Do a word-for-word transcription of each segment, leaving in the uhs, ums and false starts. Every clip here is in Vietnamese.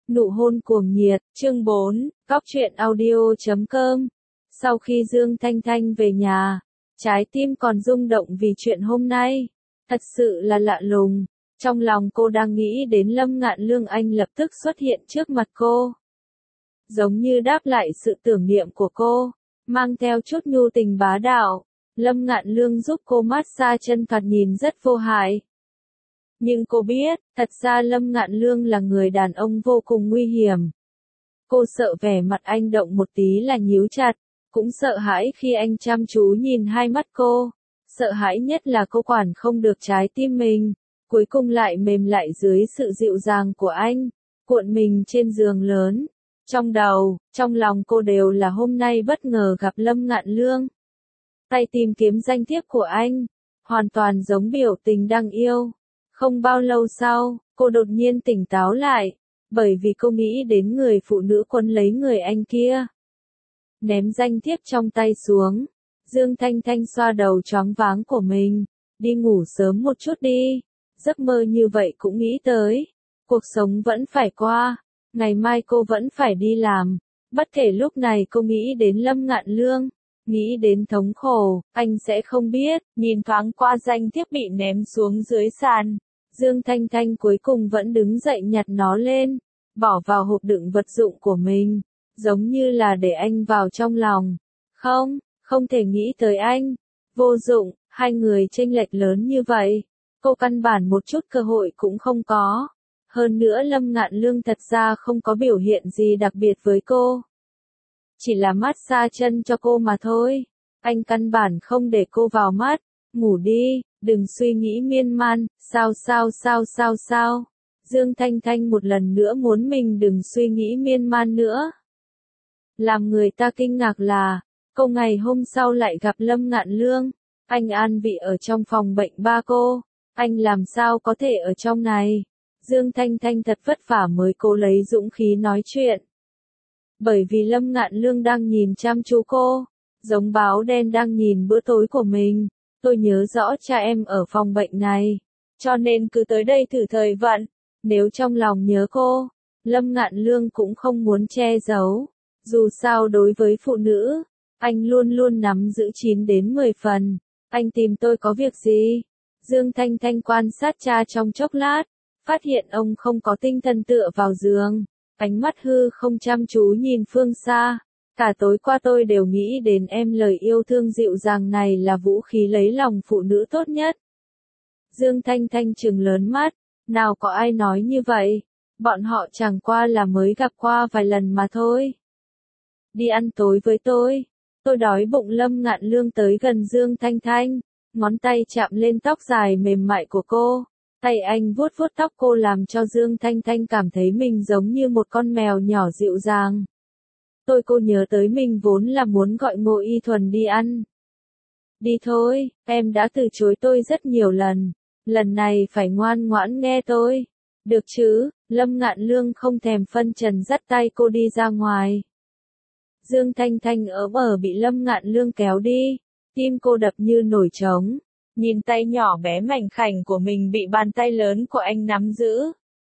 Nụ hôn cuồng nhiệt, chương bốn, góc truyện audio chấm com. Sau khi Dương Thanh Thanh về nhà, trái tim còn rung động vì chuyện hôm nay. Thật sự là lạ lùng. Trong lòng cô đang nghĩ đến Lâm Ngạn Lương, anh lập tức xuất hiện trước mặt cô. Giống như đáp lại sự tưởng niệm của cô, mang theo chút nhu tình bá đạo. Lâm Ngạn Lương giúp cô massage chân thoạt nhìn rất vô hại. Nhưng cô biết, thật ra Lâm Ngạn Lương là người đàn ông vô cùng nguy hiểm. Cô sợ vẻ mặt anh động một tí là nhíu chặt, cũng sợ hãi khi anh chăm chú nhìn hai mắt cô. Sợ hãi nhất là cô quản không được trái tim mình, cuối cùng lại mềm lại dưới sự dịu dàng của anh, cuộn mình trên giường lớn. Trong đầu, trong lòng cô đều là hôm nay bất ngờ gặp Lâm Ngạn Lương. Tay tìm kiếm danh thiếp của anh, hoàn toàn giống biểu tình đang yêu. Không bao lâu sau, cô đột nhiên tỉnh táo lại, bởi vì cô nghĩ đến người phụ nữ quấn lấy người anh kia. Ném danh thiếp trong tay xuống, Dương Thanh Thanh xoa đầu choáng váng của mình, đi ngủ sớm một chút đi, giấc mơ như vậy cũng nghĩ tới, cuộc sống vẫn phải qua, ngày mai cô vẫn phải đi làm, bất kể lúc này cô nghĩ đến Lâm Ngạn Lương, nghĩ đến thống khổ, anh sẽ không biết, nhìn thoáng qua danh thiếp bị ném xuống dưới sàn. Dương Thanh Thanh cuối cùng vẫn đứng dậy nhặt nó lên, bỏ vào hộp đựng vật dụng của mình, giống như là để anh vào trong lòng. Không, không thể nghĩ tới anh. Vô dụng, hai người chênh lệch lớn như vậy. Cô căn bản một chút cơ hội cũng không có. Hơn nữa Lâm Ngạn Lương thật ra không có biểu hiện gì đặc biệt với cô. Chỉ là massage chân cho cô mà thôi. Anh căn bản không để cô vào mắt. Ngủ đi, đừng suy nghĩ miên man, sao sao sao sao sao. Dương Thanh Thanh một lần nữa muốn mình đừng suy nghĩ miên man nữa. Làm người ta kinh ngạc là, cô ngày hôm sau lại gặp Lâm Ngạn Lương. Anh an vị ở trong phòng bệnh ba cô. Anh làm sao có thể ở trong này? Dương Thanh Thanh thật vất vả mới cố lấy dũng khí nói chuyện. Bởi vì Lâm Ngạn Lương đang nhìn chăm chú cô, giống báo đen đang nhìn bữa tối của mình. Tôi nhớ rõ cha em ở phòng bệnh này, cho nên cứ tới đây thử thời vận. Nếu trong lòng nhớ cô, Lâm Ngạn Lương cũng không muốn che giấu. Dù sao đối với phụ nữ, anh luôn luôn nắm giữ chín đến mười phần. Anh tìm tôi có việc gì? Dương Thanh Thanh quan sát cha trong chốc lát, phát hiện ông không có tinh thần tựa vào giường, ánh mắt hư không chăm chú nhìn phương xa. Cả tối qua tôi đều nghĩ đến em, lời yêu thương dịu dàng này là vũ khí lấy lòng phụ nữ tốt nhất. Dương Thanh Thanh trừng lớn mắt, nào có ai nói như vậy, bọn họ chẳng qua là mới gặp qua vài lần mà thôi. Đi ăn tối với tôi, tôi đói bụng. Lâm Ngạn Lương tới gần Dương Thanh Thanh, ngón tay chạm lên tóc dài mềm mại của cô, tay anh vuốt vuốt tóc cô làm cho Dương Thanh Thanh cảm thấy mình giống như một con mèo nhỏ dịu dàng. Tôi cô nhớ tới mình vốn là muốn gọi Ngô Y Thuần đi ăn. Đi thôi, em đã từ chối tôi rất nhiều lần, lần này phải ngoan ngoãn nghe tôi. Được chứ? Lâm Ngạn Lương không thèm phân trần dắt tay cô đi ra ngoài. Dương Thanh Thanh ở bờ bị Lâm Ngạn Lương kéo đi, tim cô đập như nổi trống, nhìn tay nhỏ bé mảnh khảnh của mình bị bàn tay lớn của anh nắm giữ.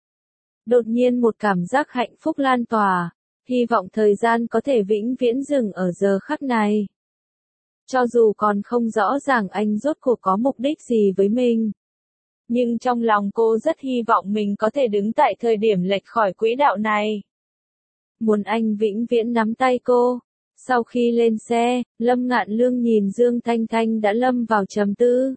Đột nhiên một cảm giác hạnh phúc lan tỏa. Hy vọng thời gian có thể vĩnh viễn dừng ở giờ khắc này. Cho dù còn không rõ ràng anh rốt cuộc có mục đích gì với mình, nhưng trong lòng cô rất hy vọng mình có thể đứng tại thời điểm lệch khỏi quỹ đạo này. Muốn anh vĩnh viễn nắm tay cô. Sau khi lên xe, Lâm Ngạn Lương nhìn Dương Thanh Thanh đã lâm vào trầm tư.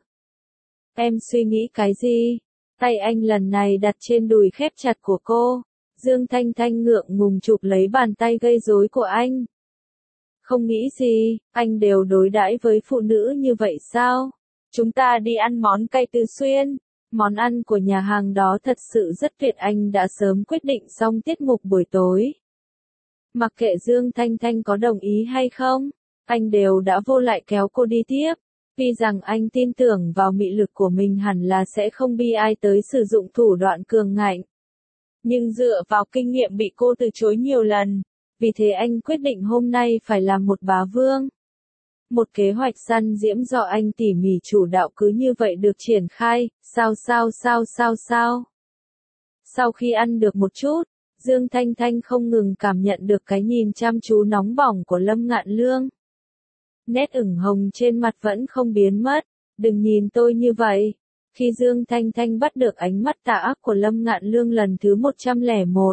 Em suy nghĩ cái gì? Tay anh lần này đặt trên đùi khép chặt của cô. Dương Thanh Thanh ngượng ngùng chụp lấy bàn tay gây rối của anh. Không nghĩ gì, anh đều đối đãi với phụ nữ như vậy sao? Chúng ta đi ăn món cay Tứ Xuyên. Món ăn của nhà hàng đó thật sự rất tuyệt, anh đã sớm quyết định xong tiết mục buổi tối. Mặc kệ Dương Thanh Thanh có đồng ý hay không, anh đều đã vô lại kéo cô đi tiếp. Vì rằng anh tin tưởng vào mị lực của mình hẳn là sẽ không bi ai tới sử dụng thủ đoạn cường ngạnh. Nhưng dựa vào kinh nghiệm bị cô từ chối nhiều lần, vì thế anh quyết định hôm nay phải làm một bá vương. Một kế hoạch săn diễm do anh tỉ mỉ chủ đạo cứ như vậy được triển khai, sao sao sao sao sao. Sau khi ăn được một chút, Dương Thanh Thanh không ngừng cảm nhận được cái nhìn chăm chú nóng bỏng của Lâm Ngạn Lương. Nét ửng hồng trên mặt vẫn không biến mất. Đừng nhìn tôi như vậy. Khi Dương Thanh Thanh bắt được ánh mắt tà ác của Lâm Ngạn Lương lần thứ một trăm lẻ một.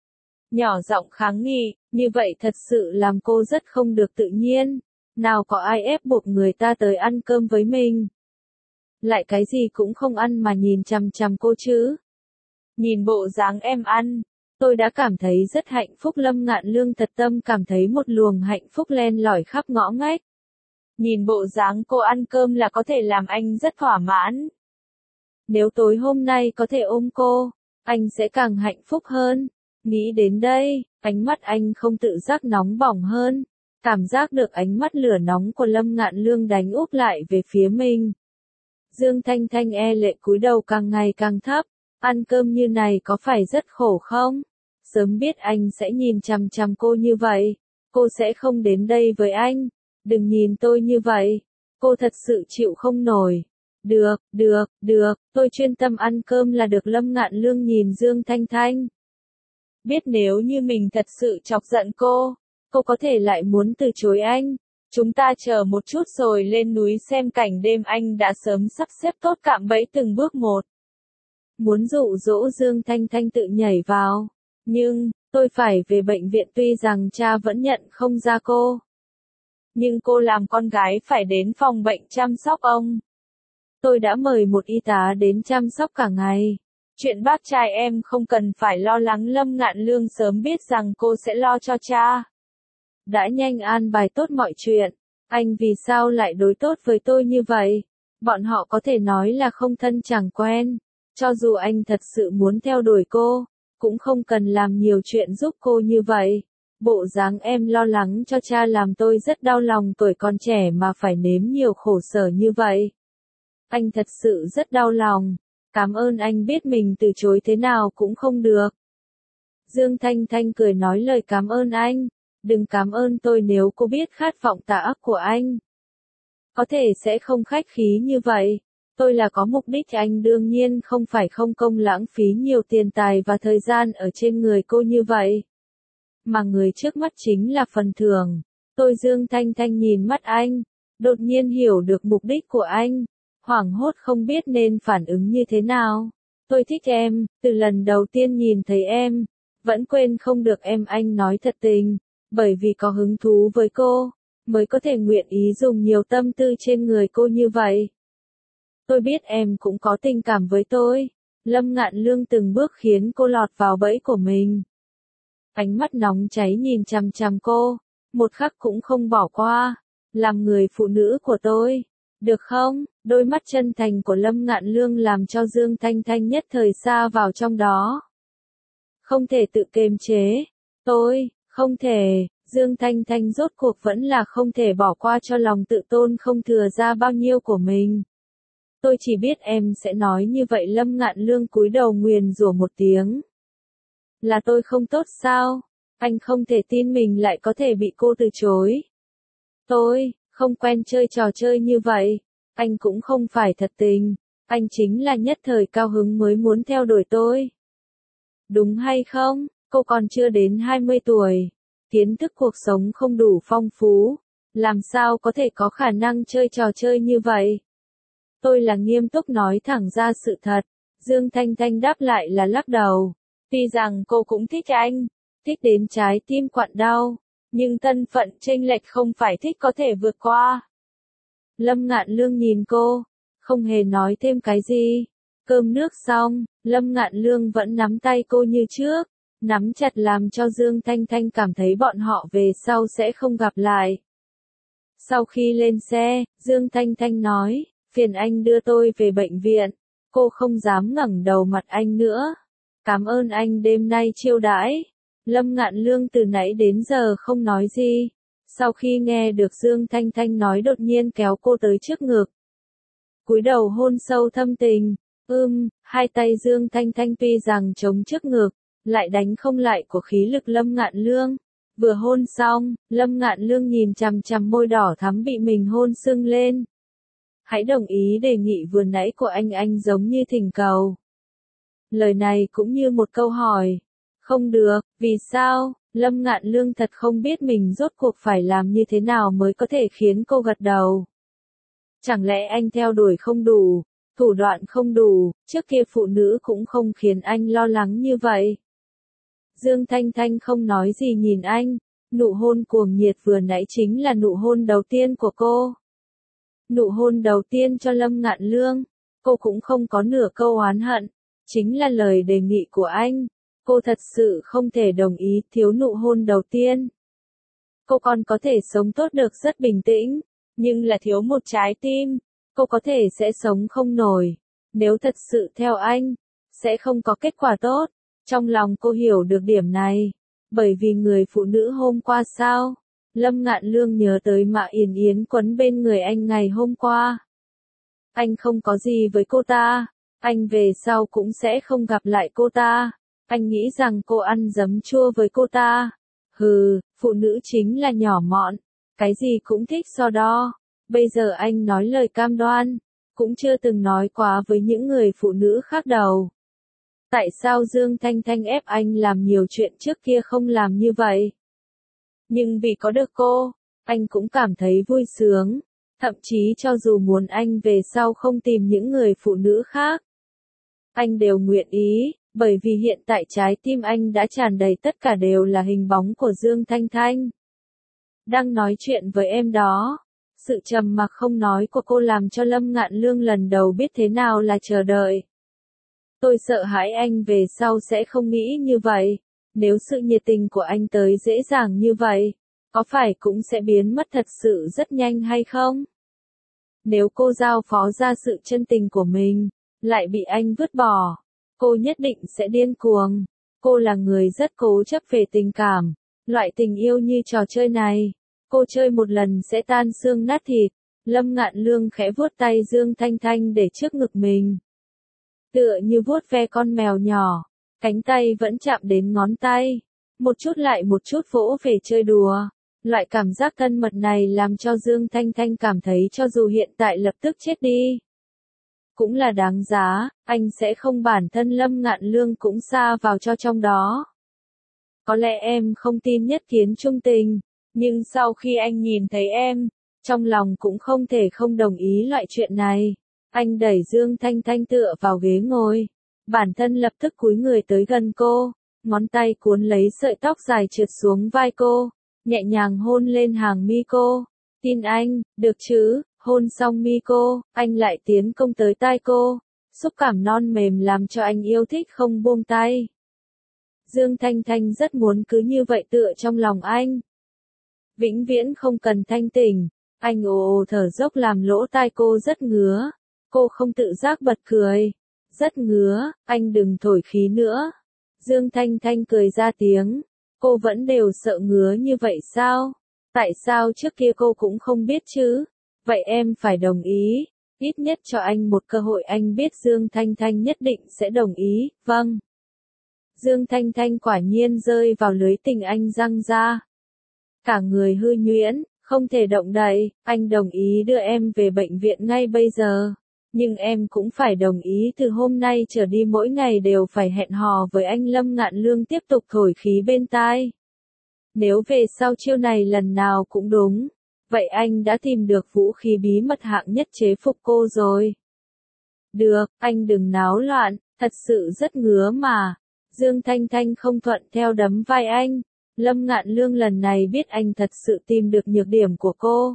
Nhỏ giọng kháng nghị, như vậy thật sự làm cô rất không được tự nhiên. Nào có ai ép buộc người ta tới ăn cơm với mình. Lại cái gì cũng không ăn mà nhìn chằm chằm cô chứ. Nhìn bộ dáng em ăn, tôi đã cảm thấy rất hạnh phúc. Lâm Ngạn Lương thật tâm cảm thấy một luồng hạnh phúc len lỏi khắp ngõ ngách. Nhìn bộ dáng cô ăn cơm là có thể làm anh rất thỏa mãn. Nếu tối hôm nay có thể ôm cô, anh sẽ càng hạnh phúc hơn. Nghĩ đến đây, ánh mắt anh không tự giác nóng bỏng hơn. Cảm giác được ánh mắt lửa nóng của Lâm Ngạn Lương đánh úp lại về phía mình. Dương Thanh Thanh e lệ cúi đầu càng ngày càng thấp. Ăn cơm như này có phải rất khổ không? Sớm biết anh sẽ nhìn chằm chằm cô như vậy. Cô sẽ không đến đây với anh. Đừng nhìn tôi như vậy. Cô thật sự chịu không nổi. Được, được, được, tôi chuyên tâm ăn cơm là được. Lâm Ngạn Lương nhìn Dương Thanh Thanh. Biết nếu như mình thật sự chọc giận cô, cô có thể lại muốn từ chối anh. Chúng ta chờ một chút rồi lên núi xem cảnh đêm. Anh đã sớm sắp xếp tốt cạm bẫy từng bước một. Muốn dụ dỗ Dương Thanh Thanh tự nhảy vào. Nhưng, tôi phải về bệnh viện. Tuy rằng cha vẫn nhận không ra cô. Nhưng cô làm con gái phải đến phòng bệnh chăm sóc ông. Tôi đã mời một y tá đến chăm sóc cả ngày. Chuyện bác trai em không cần phải lo lắng. Lâm Ngạn Lương sớm biết rằng cô sẽ lo cho cha. Đã nhanh an bài tốt mọi chuyện. Anh vì sao lại đối tốt với tôi như vậy? Bọn họ có thể nói là không thân chẳng quen. Cho dù anh thật sự muốn theo đuổi cô, cũng không cần làm nhiều chuyện giúp cô như vậy. Bộ dáng em lo lắng cho cha làm tôi rất đau lòng. Tuổi còn trẻ mà phải nếm nhiều khổ sở như vậy. Anh thật sự rất đau lòng. Cảm ơn anh biết mình từ chối thế nào cũng không được. Dương Thanh Thanh cười nói lời cảm ơn anh. Đừng cảm ơn tôi nếu cô biết khát vọng tà ác của anh. Có thể sẽ không khách khí như vậy. Tôi là có mục đích. Anh đương nhiên không phải không công lãng phí nhiều tiền tài và thời gian ở trên người cô như vậy. Mà người trước mắt chính là phần thưởng. Tôi Dương Thanh Thanh nhìn mắt anh. Đột nhiên hiểu được mục đích của anh. Hoảng hốt không biết nên phản ứng như thế nào. Tôi thích em, từ lần đầu tiên nhìn thấy em. Vẫn quên không được em. Anh nói thật tình. Bởi vì có hứng thú với cô, mới có thể nguyện ý dùng nhiều tâm tư trên người cô như vậy. Tôi biết em cũng có tình cảm với tôi. Lâm Ngạn Lương từng bước khiến cô lọt vào bẫy của mình. Ánh mắt nóng cháy nhìn chằm chằm cô, một khắc cũng không bỏ qua. Làm người phụ nữ của tôi, được không? Đôi mắt chân thành của Lâm Ngạn Lương làm cho Dương Thanh Thanh nhất thời sa vào trong đó. Không thể tự kiềm chế. Tôi, không thể. Dương Thanh Thanh rốt cuộc vẫn là không thể bỏ qua cho lòng tự tôn không thừa ra bao nhiêu của mình. Tôi chỉ biết em sẽ nói như vậy. Lâm Ngạn Lương cúi đầu nguyền rủa một tiếng. Là tôi không tốt sao? Anh không thể tin mình lại có thể bị cô từ chối. Tôi, không quen chơi trò chơi như vậy. Anh cũng không phải thật tình. Anh chính là nhất thời cao hứng mới muốn theo đuổi tôi. Đúng hay không? Cô còn chưa đến hai mươi tuổi. Kiến thức cuộc sống không đủ phong phú. Làm sao có thể có khả năng chơi trò chơi như vậy? Tôi là nghiêm túc nói thẳng ra sự thật. Dương Thanh Thanh đáp lại là lắc đầu. Tuy rằng cô cũng thích anh. Thích đến trái tim quặn đau. Nhưng thân phận chênh lệch không phải thích có thể vượt qua. Lâm Ngạn Lương nhìn cô. Không hề nói thêm cái gì. Cơm nước xong, Lâm Ngạn Lương vẫn nắm tay cô như trước. Nắm chặt làm cho Dương Thanh Thanh cảm thấy bọn họ về sau sẽ không gặp lại. Sau khi lên xe, Dương Thanh Thanh nói, phiền anh đưa tôi về bệnh viện. Cô không dám ngẩng đầu mặt anh nữa. Cảm ơn anh đêm nay chiêu đãi. Lâm Ngạn Lương từ nãy đến giờ không nói gì. Sau khi nghe được Dương Thanh Thanh nói đột nhiên kéo cô tới trước ngực. Cúi đầu hôn sâu thâm tình. Ưm, hai tay Dương Thanh Thanh tuy rằng chống trước ngực, lại đánh không lại của khí lực Lâm Ngạn Lương. Vừa hôn xong, Lâm Ngạn Lương nhìn chằm chằm môi đỏ thắm bị mình hôn sưng lên. Hãy đồng ý đề nghị vừa nãy của anh. Anh giống như thỉnh cầu. Lời này cũng như một câu hỏi. Không được, vì sao? Lâm Ngạn Lương thật không biết mình rốt cuộc phải làm như thế nào mới có thể khiến cô gật đầu. Chẳng lẽ anh theo đuổi không đủ, thủ đoạn không đủ, trước kia phụ nữ cũng không khiến anh lo lắng như vậy. Dương Thanh Thanh không nói gì nhìn anh, nụ hôn cuồng nhiệt vừa nãy chính là nụ hôn đầu tiên của cô. Nụ hôn đầu tiên cho Lâm Ngạn Lương, cô cũng không có nửa câu oán hận, chính là lời đề nghị của anh. Cô thật sự không thể đồng ý thiếu nụ hôn đầu tiên. Cô còn có thể sống tốt được rất bình tĩnh, nhưng là thiếu một trái tim, cô có thể sẽ sống không nổi. Nếu thật sự theo anh, sẽ không có kết quả tốt. Trong lòng cô hiểu được điểm này, bởi vì người phụ nữ hôm qua sao? Lâm Ngạn Lương nhớ tới Mã Yến Yến quấn bên người anh ngày hôm qua. Anh không có gì với cô ta, anh về sau cũng sẽ không gặp lại cô ta. Anh nghĩ rằng cô ăn giấm chua với cô ta. Hừ, phụ nữ chính là nhỏ mọn, cái gì cũng thích so đo. Bây giờ anh nói lời cam đoan, cũng chưa từng nói quá với những người phụ nữ khác đâu. Tại sao Dương Thanh Thanh ép anh làm nhiều chuyện trước kia không làm như vậy? Nhưng vì có được cô, anh cũng cảm thấy vui sướng. Thậm chí cho dù muốn anh về sau không tìm những người phụ nữ khác, anh đều nguyện ý. Bởi vì hiện tại trái tim anh đã tràn đầy tất cả đều là hình bóng của Dương Thanh Thanh. Đang nói chuyện với em đó, sự trầm mặc không nói của cô làm cho Lâm Ngạn Lương lần đầu biết thế nào là chờ đợi. Tôi sợ hãi anh về sau sẽ không nghĩ như vậy, nếu sự nhiệt tình của anh tới dễ dàng như vậy, có phải cũng sẽ biến mất thật sự rất nhanh hay không? Nếu cô giao phó ra sự chân tình của mình, lại bị anh vứt bỏ, cô nhất định sẽ điên cuồng. Cô là người rất cố chấp về tình cảm, loại tình yêu như trò chơi này, cô chơi một lần sẽ tan xương nát thịt. Lâm Ngạn Lương khẽ vuốt tay Dương Thanh Thanh để trước ngực mình. Tựa như vuốt ve con mèo nhỏ, cánh tay vẫn chạm đến ngón tay, một chút lại một chút vỗ về chơi đùa. Loại cảm giác thân mật này làm cho Dương Thanh Thanh cảm thấy cho dù hiện tại lập tức chết đi, cũng là đáng giá, anh sẽ không bản thân Lâm Ngạn Lương cũng xa vào cho trong đó. Có lẽ em không tin nhất kiến trung tình, nhưng sau khi anh nhìn thấy em, trong lòng cũng không thể không đồng ý loại chuyện này. Anh đẩy Dương Thanh Thanh tựa vào ghế ngồi, bản thân lập tức cúi người tới gần cô, ngón tay cuốn lấy sợi tóc dài trượt xuống vai cô, nhẹ nhàng hôn lên hàng mi cô. Tin anh, được chứ? Hôn xong mi cô, anh lại tiến công tới tai cô, xúc cảm non mềm làm cho anh yêu thích không buông tay. Dương Thanh Thanh rất muốn cứ như vậy tựa trong lòng anh. Vĩnh viễn không cần thanh tỉnh, anh ồ ồ thở dốc làm lỗ tai cô rất ngứa. Cô không tự giác bật cười. Rất ngứa, anh đừng thổi khí nữa. Dương Thanh Thanh cười ra tiếng. Cô vẫn đều sợ ngứa như vậy sao? Tại sao trước kia cô cũng không biết chứ? Vậy em phải đồng ý, ít nhất cho anh một cơ hội. Anh biết Dương Thanh Thanh nhất định sẽ đồng ý, vâng. Dương Thanh Thanh quả nhiên rơi vào lưới tình anh giăng ra. Cả người hư nhuyễn, không thể động đậy, anh đồng ý đưa em về bệnh viện ngay bây giờ. Nhưng em cũng phải đồng ý từ hôm nay trở đi mỗi ngày đều phải hẹn hò với anh. Lâm Ngạn Lương tiếp tục thổi khí bên tai. Nếu về sau chiêu này lần nào cũng đúng, vậy anh đã tìm được vũ khí bí mật hạng nhất chế phục cô rồi. Được, anh đừng náo loạn, thật sự rất ngứa mà. Dương Thanh Thanh không thuận theo đấm vai anh. Lâm Ngạn Lương lần này biết anh thật sự tìm được nhược điểm của cô.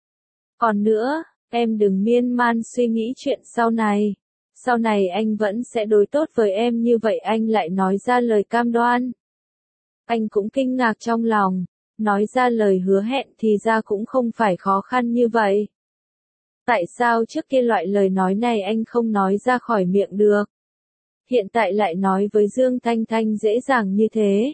Còn nữa, em đừng miên man suy nghĩ chuyện sau này. Sau này anh vẫn sẽ đối tốt với em như vậy. Anh lại nói ra lời cam đoan. Anh cũng kinh ngạc trong lòng. Nói ra lời hứa hẹn thì ra cũng không phải khó khăn như vậy. Tại sao trước kia loại lời nói này anh không nói ra khỏi miệng được? Hiện tại lại nói với Dương Thanh Thanh dễ dàng như thế.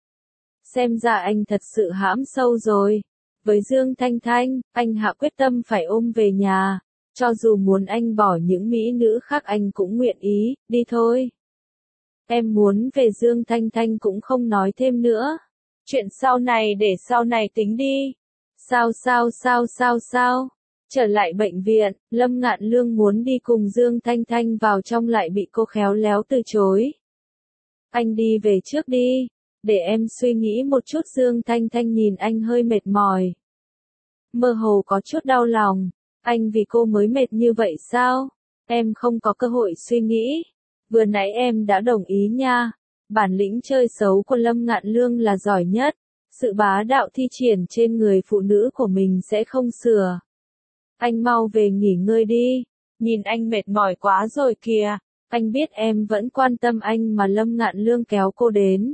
Xem ra anh thật sự hãm sâu rồi. Với Dương Thanh Thanh, anh hạ quyết tâm phải ôm về nhà. Cho dù muốn anh bỏ những mỹ nữ khác anh cũng nguyện ý, đi thôi. Em muốn về. Dương Thanh Thanh cũng không nói thêm nữa. Chuyện sau này để sau này tính đi. Sao sao sao sao sao? Trở lại bệnh viện, Lâm Ngạn Lương muốn đi cùng Dương Thanh Thanh vào trong lại bị cô khéo léo từ chối. Anh đi về trước đi, Để em suy nghĩ một chút. Dương Thanh Thanh nhìn anh hơi mệt mỏi. Mơ hồ có chút đau lòng. Anh vì cô mới mệt như vậy sao? Em không có cơ hội suy nghĩ. Vừa nãy em đã đồng ý nha. Bản lĩnh chơi xấu của Lâm Ngạn Lương là giỏi nhất. Sự bá đạo thi triển trên người phụ nữ của mình sẽ không sửa. Anh mau về nghỉ ngơi đi. Nhìn anh mệt mỏi quá rồi kìa. Anh biết em vẫn quan tâm anh mà. Lâm Ngạn Lương kéo cô đến.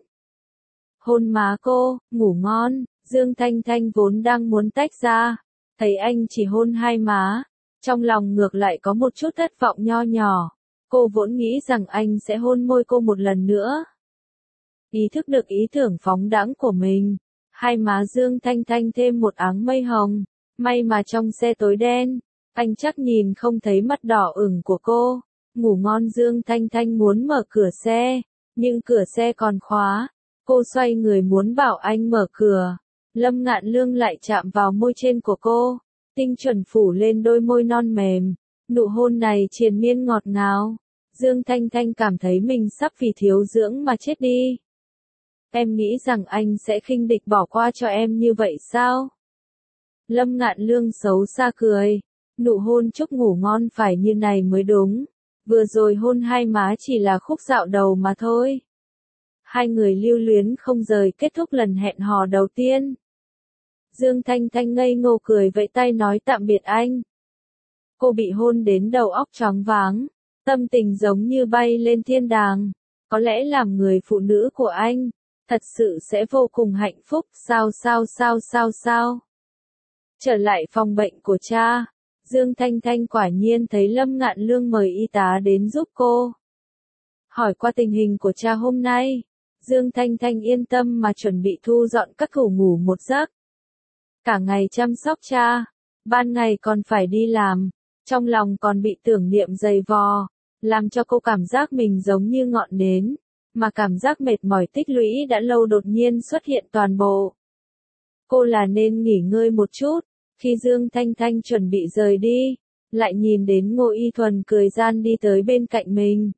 Hôn má cô, ngủ ngon. Dương Thanh Thanh vốn đang muốn tách ra. Thấy anh chỉ hôn hai má. Trong lòng ngược lại có một chút thất vọng nho nhỏ. Cô vốn nghĩ rằng anh sẽ hôn môi cô một lần nữa. Ý thức được ý tưởng phóng đãng của mình. Hai má Dương Thanh Thanh thêm một áng mây hồng. May mà trong xe tối đen. Anh chắc nhìn không thấy mắt đỏ ửng của cô. Ngủ ngon. Dương Thanh Thanh muốn mở cửa xe. Nhưng cửa xe còn khóa. Cô xoay người muốn bảo anh mở cửa. Lâm Ngạn Lương lại chạm vào môi trên của cô. Tinh chuẩn phủ lên đôi môi non mềm. Nụ hôn này triền miên ngọt ngào. Dương Thanh Thanh cảm thấy mình sắp vì thiếu dưỡng mà chết đi. Em nghĩ rằng anh sẽ khinh địch bỏ qua cho em như vậy sao? Lâm Ngạn Lương xấu xa cười. Nụ hôn chúc ngủ ngon phải như này mới đúng. Vừa rồi hôn hai má chỉ là khúc dạo đầu mà thôi. Hai người lưu luyến không rời kết thúc lần hẹn hò đầu tiên. Dương Thanh Thanh ngây ngô cười vẫy tay nói tạm biệt anh. Cô bị hôn đến đầu óc choáng váng. Tâm tình giống như bay lên thiên đàng. Có lẽ làm người phụ nữ của anh. Thật sự sẽ vô cùng hạnh phúc. Sao sao sao sao sao. Trở lại phòng bệnh của cha. Dương Thanh Thanh quả nhiên thấy Lâm Ngạn Lương mời y tá đến giúp cô. Hỏi qua tình hình của cha hôm nay. Dương Thanh Thanh yên tâm mà chuẩn bị thu dọn các cửu ngủ một giấc. Cả ngày chăm sóc cha. Ban ngày còn phải đi làm. Trong lòng còn bị tưởng niệm dày vò. Làm cho cô cảm giác mình giống như ngọn nến. Mà cảm giác mệt mỏi tích lũy đã lâu đột nhiên xuất hiện toàn bộ. Cô là nên nghỉ ngơi một chút. Khi Dương Thanh Thanh chuẩn bị rời đi. Lại nhìn đến Ngô Y Thuần cười gian đi tới bên cạnh mình.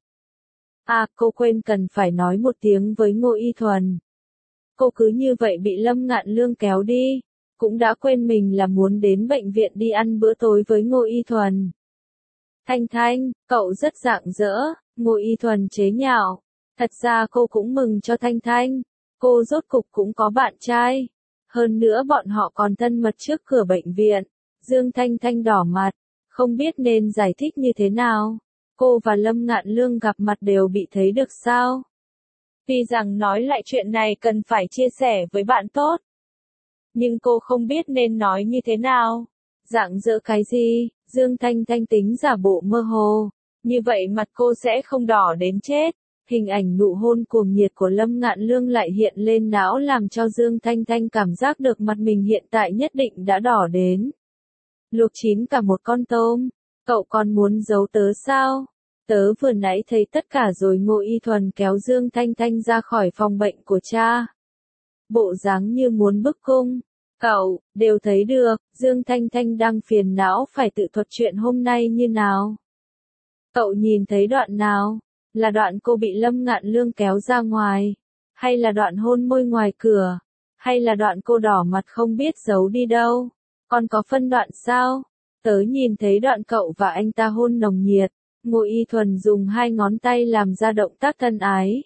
À, cô quên cần phải nói một tiếng với Ngô Y Thuần. Cô cứ như vậy bị Lâm Ngạn Lương kéo đi. Cũng đã quên mình là muốn đến bệnh viện đi ăn bữa tối với Ngô Y Thuần. Thanh Thanh, cậu rất rạng rỡ. Ngô Y Thuần chế nhạo. Thật ra cô cũng mừng cho Thanh Thanh. Cô rốt cục cũng có bạn trai. Hơn nữa bọn họ còn thân mật trước cửa bệnh viện. Dương Thanh Thanh đỏ mặt. Không biết nên giải thích như thế nào. Cô và Lâm Ngạn Lương gặp mặt đều bị thấy được sao? Tuy rằng nói lại chuyện này cần phải chia sẻ với bạn tốt. Nhưng cô không biết nên nói như thế nào. Rạng rỡ cái gì? Dương Thanh Thanh tính giả bộ mơ hồ. Như vậy mặt cô sẽ không đỏ đến chết. Hình ảnh nụ hôn cuồng nhiệt của Lâm Ngạn Lương lại hiện lên não làm cho Dương Thanh Thanh cảm giác được mặt mình hiện tại nhất định đã đỏ đến. Luộc chín cả một con tôm. Cậu còn muốn giấu tớ sao? Tớ vừa nãy thấy tất cả rồi. Ngô Y Thuần kéo Dương Thanh Thanh ra khỏi phòng bệnh của cha. Bộ dáng như muốn bức cung. Cậu, đều thấy được, Dương Thanh Thanh đang phiền não phải tự thuật chuyện hôm nay như nào. Cậu nhìn thấy đoạn nào? Là đoạn cô bị Lâm Ngạn Lương kéo ra ngoài? Hay là đoạn hôn môi ngoài cửa? Hay là đoạn cô đỏ mặt không biết giấu đi đâu? Còn có phân đoạn sao? Tớ nhìn thấy đoạn cậu và anh ta hôn nồng nhiệt. Ngô Y Thuần dùng hai ngón tay làm ra động tác thân ái.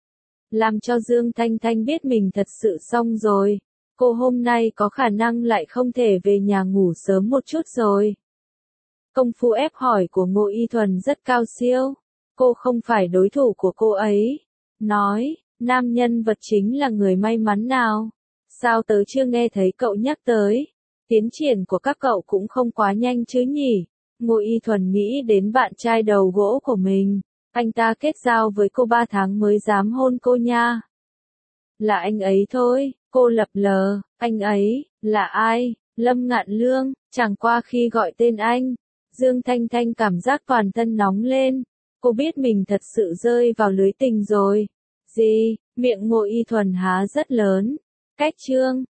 Làm cho Dương Thanh Thanh biết mình thật sự xong rồi. Cô hôm nay có khả năng lại không thể về nhà ngủ sớm một chút rồi. Công phu ép hỏi của Ngô Y Thuần rất cao siêu. Cô không phải đối thủ của cô ấy. Nói, nam nhân vật chính là người may mắn nào? Sao tớ chưa nghe thấy cậu nhắc tới? Tiến triển của các cậu cũng không quá nhanh chứ nhỉ? Ngô Y Thuần nghĩ đến bạn trai đầu gỗ của mình. Anh ta kết giao với cô ba tháng mới dám hôn cô nha. Là anh ấy thôi, cô lập lờ. Anh ấy, là ai? Lâm Ngạn Lương. Chẳng qua khi gọi tên anh, Dương Thanh Thanh cảm giác toàn thân nóng lên. Cô biết mình thật sự rơi vào lưới tình rồi. Gì? Miệng Ngô Y Thuần há rất lớn. Cách chương